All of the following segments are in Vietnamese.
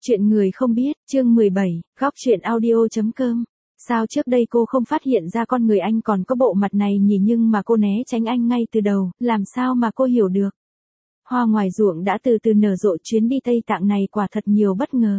Chuyện người không biết, chương 17, góc chuyện audio.com. Sao trước đây cô không phát hiện ra con người anh còn có bộ mặt này nhỉ, nhưng mà cô né tránh anh ngay từ đầu, làm sao mà cô hiểu được. Hoa ngoài ruộng đã từ từ nở rộ, chuyến đi Tây Tạng này quả thật nhiều bất ngờ.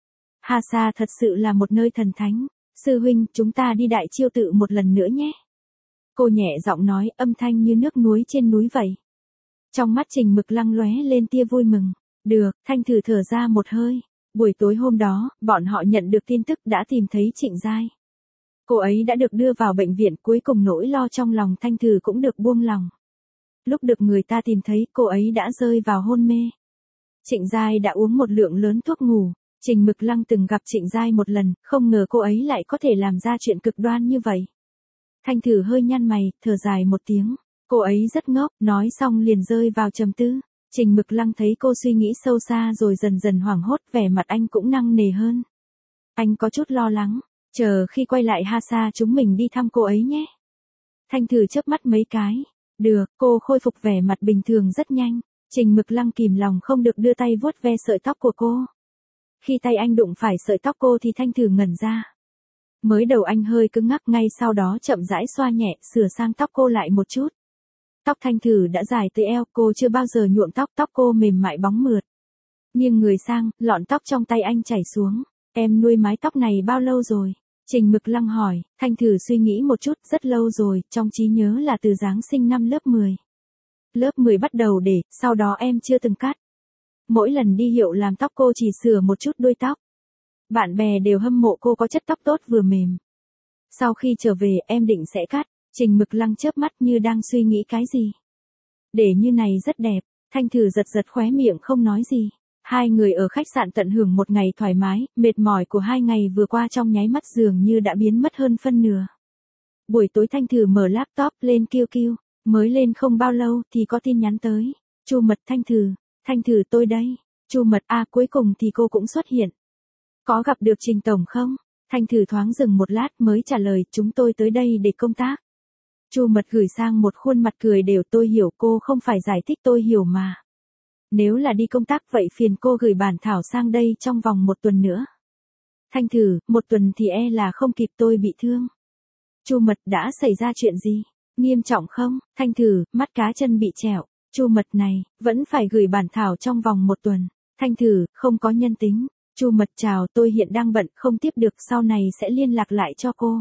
Hasa thật sự là một nơi thần thánh. Sư huynh, chúng ta đi Đại Chiêu Tự một lần nữa nhé. Cô nhẹ giọng nói, âm thanh như nước núi trên núi vậy. Trong mắt Trình Mực lăng lóe lên tia vui mừng. Được, Thanh thử thở ra một hơi. Buổi tối hôm đó, bọn họ nhận được tin tức đã tìm thấy Trịnh Giai. Cô ấy đã được đưa vào bệnh viện, cuối cùng nỗi lo trong lòng Thanh thử cũng được buông lòng. Lúc được người ta tìm thấy, cô ấy đã rơi vào hôn mê. Trịnh Giai đã uống một lượng lớn thuốc ngủ. Trình Mực lăng từng gặp Trịnh Giai một lần, không ngờ cô ấy lại có thể làm ra chuyện cực đoan như vậy. Thanh thử hơi nhăn mày, thở dài một tiếng. Cô ấy rất ngốc, nói xong liền rơi vào trầm tư. Trình Mực lăng thấy cô suy nghĩ sâu xa rồi dần dần hoảng hốt, vẻ mặt anh cũng nặng nề hơn. Anh có chút lo lắng, chờ khi quay lại Hasa chúng mình đi thăm cô ấy nhé. Thanh thử chớp mắt mấy cái. Được, cô khôi phục vẻ mặt bình thường rất nhanh. Trình Mực lăng kìm lòng không được đưa tay vuốt ve sợi tóc của cô. Khi tay anh đụng phải sợi tóc cô thì Thanh thử ngẩn ra. Mới đầu anh hơi cứng ngắc, ngay sau đó chậm rãi xoa nhẹ, sửa sang tóc cô lại một chút. Tóc Thanh thử đã dài tới eo, cô chưa bao giờ nhuộm tóc, tóc cô mềm mại bóng mượt. Nghiêng người sang, lọn tóc trong tay anh chảy xuống. Em nuôi mái tóc này bao lâu rồi? Trình Mực lăng hỏi. Thanh thử suy nghĩ một chút, rất lâu rồi, trong trí nhớ là từ Giáng sinh năm lớp 10. Lớp 10 bắt đầu để, sau đó em chưa từng cắt. Mỗi lần đi hiệu làm tóc cô chỉ sửa một chút đuôi tóc. Bạn bè đều hâm mộ cô có chất tóc tốt vừa mềm. Sau khi trở về em định sẽ cắt. Trình Mực lăng chớp mắt như đang suy nghĩ cái gì. Để như này rất đẹp. Thanh thử giật giật khóe miệng không nói gì. Hai người ở khách sạn tận hưởng một ngày thoải mái, mệt mỏi của 2 ngày vừa qua trong nháy mắt dường như đã biến mất hơn phân nửa. Buổi tối Thanh thử mở laptop lên QQ, mới lên không bao lâu thì có tin nhắn tới. Chu Mật. Thanh thử tôi đây. Chu Mật. Cuối cùng thì cô cũng xuất hiện. Có gặp được Trình tổng không? Thanh thử thoáng dừng một lát mới trả lời, chúng tôi tới đây để công tác. Chu Mật gửi sang một khuôn mặt cười đều, tôi hiểu, cô không phải giải thích, tôi hiểu mà. Nếu là đi công tác vậy phiền cô gửi bản thảo sang đây trong vòng 1 tuần nữa. Thanh thử, 1 tuần thì e là không kịp, tôi bị thương. Chu Mật. Đã xảy ra chuyện gì? Nghiêm trọng không? Thanh thử, mắt cá chân bị trẹo. Chu Mật. Này, vẫn phải gửi bản thảo trong vòng 1 tuần. Thanh thử, không có nhân tính. Chu Mật. Chào, tôi hiện đang bận, không tiếp được, sau này sẽ liên lạc lại cho cô.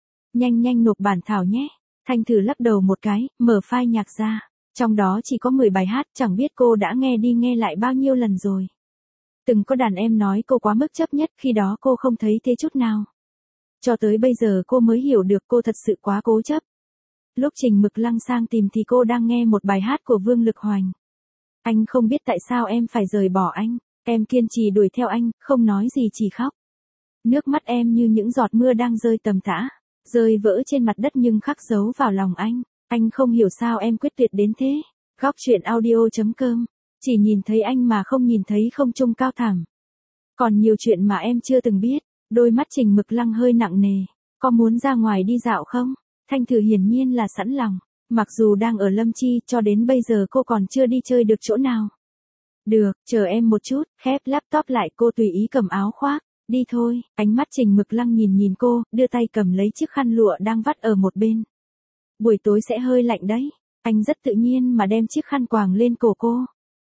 Nhanh nộp bản thảo nhé. Thanh thử lắc đầu một cái, mở file nhạc ra. Trong đó chỉ có 10 bài hát, chẳng biết cô đã nghe đi nghe lại bao nhiêu lần rồi. Từng có đàn em nói cô quá mức chấp nhất, khi đó cô không thấy thế chút nào. Cho tới bây giờ cô mới hiểu được cô thật sự quá cố chấp. Lúc Trình Mực lăng sang tìm thì cô đang nghe một bài hát của Vương Lực Hoành. Anh không biết tại sao em phải rời bỏ anh. Em kiên trì đuổi theo anh, không nói gì chỉ khóc. Nước mắt em như những giọt mưa đang rơi tầm tã, rơi vỡ trên mặt đất nhưng khắc dấu vào lòng anh. Anh không hiểu sao em quyết tuyệt đến thế. Góc chuyện audio.com. Chỉ nhìn thấy anh mà không nhìn thấy không trung cao thẳm. Còn nhiều chuyện mà em chưa từng biết. Đôi mắt Trình Mực lăng hơi nặng nề. Có muốn ra ngoài đi dạo không? Thanh thử hiển nhiên là sẵn lòng. Mặc dù đang ở Lâm Chi, cho đến bây giờ cô còn chưa đi chơi được chỗ nào. Được, chờ em một chút. Khép laptop lại, cô tùy ý cầm áo khoác. Đi thôi. Ánh mắt Trình Mực lăng nhìn cô, đưa tay cầm lấy chiếc khăn lụa đang vắt ở một bên. Buổi tối sẽ hơi lạnh đấy. Anh rất tự nhiên mà đem chiếc khăn quàng lên cổ cô.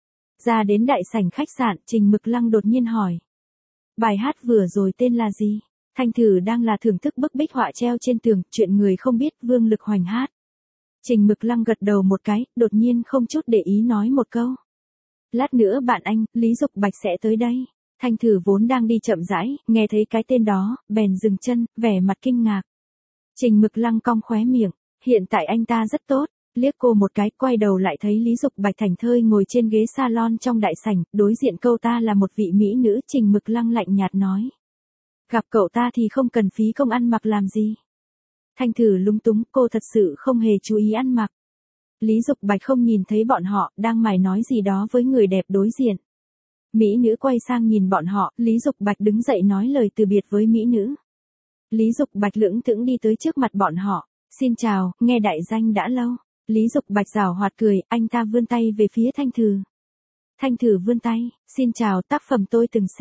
Ra đến đại sảnh khách sạn, Trình Mực lăng đột nhiên hỏi. Bài hát vừa rồi tên là gì? Thanh thử đang là thưởng thức bức bích họa treo trên tường, chuyện người không biết, Vương Lực Hoành hát. Trình Mực lăng gật đầu một cái, đột nhiên không chút để ý nói một câu. Lát nữa bạn anh, Lý Dục Bạch sẽ tới đây. Thanh thử vốn đang đi chậm rãi, nghe thấy cái tên đó, bèn dừng chân, vẻ mặt kinh ngạc. Trình Mực lăng cong khóe miệng. Hiện tại anh ta rất tốt. Liếc cô một cái, quay đầu lại thấy Lý Dục Bạch thảnh thơi ngồi trên ghế salon trong đại sảnh, đối diện câu ta là một vị mỹ nữ. Trình Mực lăng lạnh nhạt nói. Gặp cậu ta thì không cần phí công ăn mặc làm gì. Thanh thử lúng túng, cô thật sự không hề chú ý ăn mặc. Lý Dục Bạch không nhìn thấy bọn họ, đang mải nói gì đó với người đẹp đối diện. Mỹ nữ quay sang nhìn bọn họ, Lý Dục Bạch đứng dậy nói lời từ biệt với mỹ nữ. Lý Dục Bạch lững thững đi tới trước mặt bọn họ. Xin chào, nghe đại danh đã lâu. Lý Dục Bạch giảo hoạt cười, anh ta vươn tay về phía Thanh thử. Thanh thử vươn tay, xin chào, tác phẩm tôi từng xem.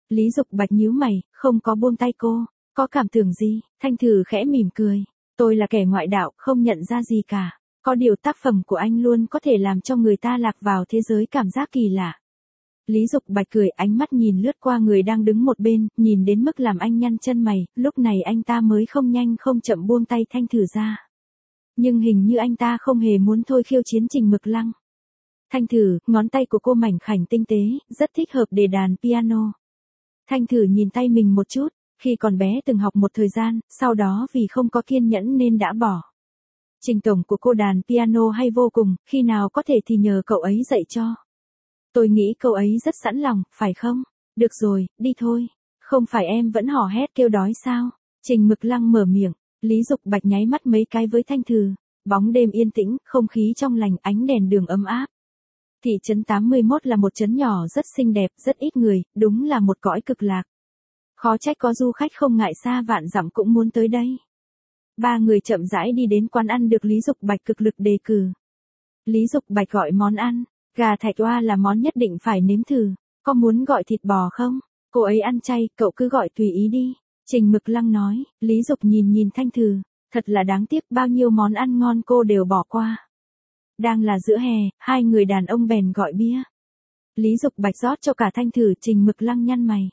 Lý Dục Bạch nhíu mày, không có buông tay cô. Có cảm tưởng gì? Thanh Thử khẽ mỉm cười. Tôi là kẻ ngoại đạo, không nhận ra gì cả. Có điều tác phẩm của anh luôn có thể làm cho người ta lạc vào thế giới cảm giác kỳ lạ. Lý Dục Bạch cười, ánh mắt nhìn lướt qua người đang đứng một bên, nhìn đến mức làm anh nhăn chân mày, lúc này anh ta mới không nhanh không chậm buông tay Thanh Thử ra. Nhưng hình như anh ta không hề muốn thôi khiêu chiến Trình Mực Lăng. Thanh Thử, ngón tay của cô mảnh khảnh tinh tế, rất thích hợp để đàn piano. Thanh Thử nhìn tay mình một chút, khi còn bé từng học một thời gian, sau đó vì không có kiên nhẫn nên đã bỏ. Trình tổng của cô đàn piano hay vô cùng, khi nào có thể thì nhờ cậu ấy dạy cho. Tôi nghĩ cậu ấy rất sẵn lòng, phải không? Được rồi, đi thôi. Không phải em vẫn hò hét kêu đói sao? Trình Mực Lăng mở miệng, Lý Dục Bạch nháy mắt mấy cái với Thanh Thử. Bóng đêm yên tĩnh, không khí trong lành, ánh đèn đường ấm áp. Thị trấn 81 là một trấn nhỏ rất xinh đẹp, rất ít người, đúng là một cõi cực lạc. Khó trách có du khách không ngại xa vạn dặm cũng muốn tới đây. Ba người chậm rãi đi đến quán ăn được Lý Dục Bạch cực lực đề cử. Lý Dục Bạch gọi món ăn, gà thạch oa là món nhất định phải nếm thử. Có muốn gọi thịt bò không? Cô ấy ăn chay, cậu cứ gọi tùy ý đi. Trình Mực Lăng nói. Lý Dục nhìn Thanh Thử, thật là đáng tiếc, bao nhiêu món ăn ngon cô đều bỏ qua. Đang là giữa hè, hai người đàn ông bèn gọi bia. Lý Dục Bạch rót cho cả Thanh Thử, Trình Mực Lăng nhăn mày.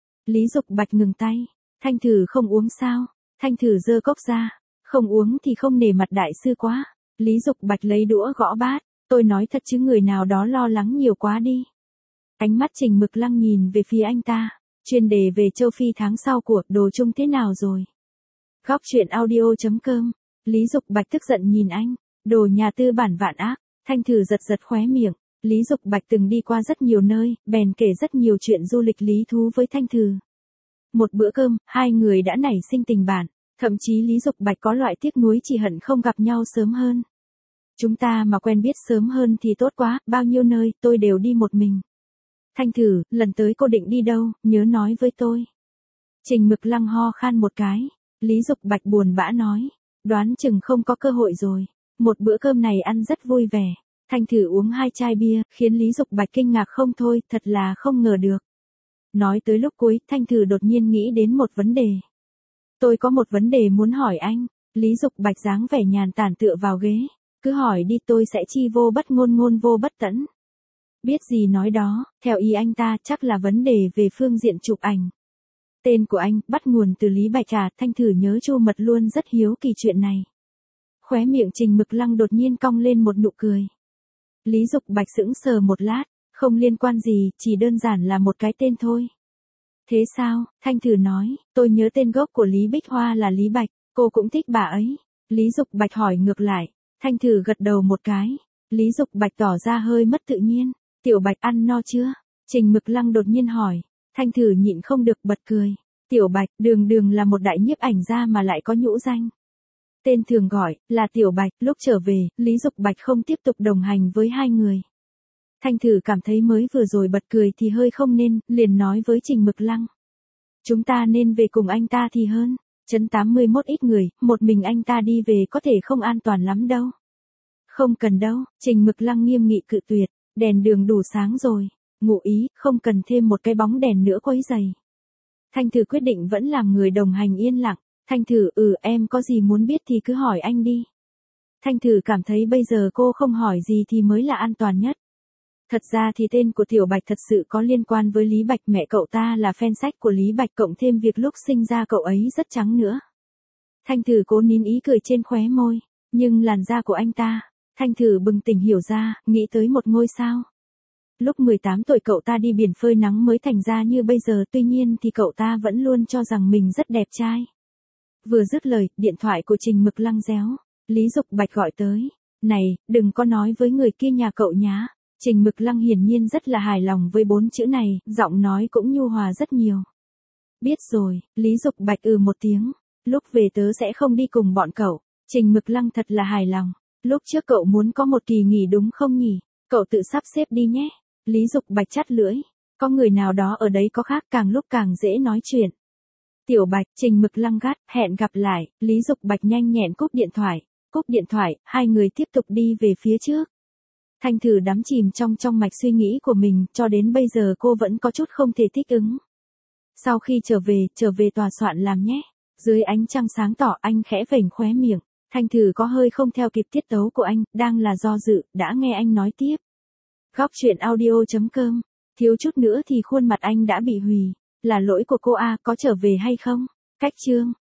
Lý Dục Bạch ngừng tay. Thanh Thử không uống sao? Thanh Thử giơ cốc ra. Không uống thì không nể mặt đại sư quá. Lý Dục Bạch lấy đũa gõ bát. Tôi nói thật chứ người nào đó lo lắng nhiều quá đi. Ánh mắt Trình Mực Lăng nhìn về phía anh ta. Chuyên đề về châu Phi tháng sau của Đồ Chung thế nào rồi? Góc truyện audio.com. Lý Dục Bạch tức giận nhìn anh. Đồ nhà tư bản vạn ác. Thanh Thử giật giật khóe miệng. Lý Dục Bạch từng đi qua rất nhiều nơi, bèn kể rất nhiều chuyện du lịch lý thú với Thanh Thử. Một bữa cơm, hai người đã nảy sinh tình bạn. Thậm chí Lý Dục Bạch có loại tiếc nuối chỉ hận không gặp nhau sớm hơn. Chúng ta mà quen biết sớm hơn thì tốt quá, bao nhiêu nơi tôi đều đi một mình. Thanh Thử, lần tới cô định đi đâu, nhớ nói với tôi. Trình Mực Lăng ho khan một cái. Lý Dục Bạch buồn bã nói. Đoán chừng không có cơ hội rồi. Một bữa cơm này ăn rất vui vẻ. Thanh Thử uống 2 chai bia, khiến Lý Dục Bạch kinh ngạc không thôi, thật là không ngờ được. Nói tới lúc cuối, Thanh Thử đột nhiên nghĩ đến một vấn đề. Tôi có một vấn đề muốn hỏi anh. Lý Dục Bạch dáng vẻ nhàn tản tựa vào ghế. Cứ hỏi đi, tôi sẽ chi vô bất ngôn ngôn vô bất tẫn. Biết gì nói đó, theo ý anh ta chắc là vấn đề về phương diện chụp ảnh. Tên của anh bắt nguồn từ Lý Bạch à? Thanh Thử nhớ Chu Mật luôn rất hiếu kỳ chuyện này. Khóe miệng Trình Mực Lăng đột nhiên cong lên một nụ cười. Lý Dục Bạch sững sờ một lát, không liên quan gì, chỉ đơn giản là một cái tên thôi. Thế sao? Thanh Thử nói, tôi nhớ tên gốc của Lý Bích Hoa là Lý Bạch, cô cũng thích bà ấy. Lý Dục Bạch hỏi ngược lại, Thanh Thử gật đầu một cái. Lý Dục Bạch tỏ ra hơi mất tự nhiên. Tiểu Bạch ăn no chưa? Trình Mực Lăng đột nhiên hỏi. Thanh Thử nhịn không được bật cười. Tiểu Bạch, đường là một đại nhiếp ảnh gia mà lại có nhũ danh. Tên thường gọi là Tiểu Bạch. Lúc trở về, Lý Dục Bạch không tiếp tục đồng hành với hai người. Thanh Thử cảm thấy mới vừa rồi bật cười thì hơi không nên, liền nói với Trình Mực Lăng. Chúng ta nên về cùng anh ta thì hơn. Trấn 81 ít người, một mình anh ta đi về có thể không an toàn lắm đâu. Không cần đâu, Trình Mực Lăng nghiêm nghị cự tuyệt, đèn đường đủ sáng rồi. Ngụ ý, không cần thêm một cái bóng đèn nữa quấy rầy. Thanh Thử quyết định vẫn làm người đồng hành yên lặng. Thanh Thử, em có gì muốn biết thì cứ hỏi anh đi. Thanh Thử cảm thấy bây giờ cô không hỏi gì thì mới là an toàn nhất. Thật ra thì tên của Tiểu Bạch thật sự có liên quan với Lý Bạch, mẹ cậu ta là fan sách của Lý Bạch cộng thêm việc lúc sinh ra cậu ấy rất trắng nữa. Thanh Thử cố nín ý cười trên khóe môi, nhưng làn da của anh ta, Thanh Thử bừng tỉnh hiểu ra, nghĩ tới một ngôi sao. Lúc 18 tuổi cậu ta đi biển phơi nắng mới thành ra như bây giờ, tuy nhiên thì cậu ta vẫn luôn cho rằng mình rất đẹp trai. Vừa dứt lời, điện thoại của Trình Mực Lăng réo. Lý Dục Bạch gọi tới. Này, đừng có nói với người kia nhà cậu nhá. Trình Mực Lăng hiển nhiên rất là hài lòng với 4 chữ này, giọng nói cũng nhu hòa rất nhiều. Biết rồi, Lý Dục Bạch một tiếng. Lúc về tớ sẽ không đi cùng bọn cậu. Trình Mực Lăng thật là hài lòng. Lúc trước cậu muốn có một kỳ nghỉ đúng không nhỉ? Cậu tự sắp xếp đi nhé. Lý Dục Bạch chắt lưỡi. Có người nào đó ở đấy có khác, càng lúc càng dễ nói chuyện. Tiểu Bạch, Trình Mực Lăng gắt, hẹn gặp lại. Lý Dục Bạch nhanh nhẹn cúp điện thoại. Cúp điện thoại, hai người tiếp tục đi về phía trước. Thanh Thử đắm chìm trong mạch suy nghĩ của mình, cho đến bây giờ cô vẫn có chút không thể thích ứng. Sau khi trở về tòa soạn làm nhé. Dưới ánh trăng sáng tỏ anh khẽ vểnh khóe miệng. Thanh Thử có hơi không theo kịp tiết tấu của anh, đang là do dự, đã nghe anh nói tiếp. Góc chuyện audio.com. Thiếu chút nữa thì khuôn mặt anh đã bị hủy. Là lỗi của cô A, có trở về hay không? Cách chương.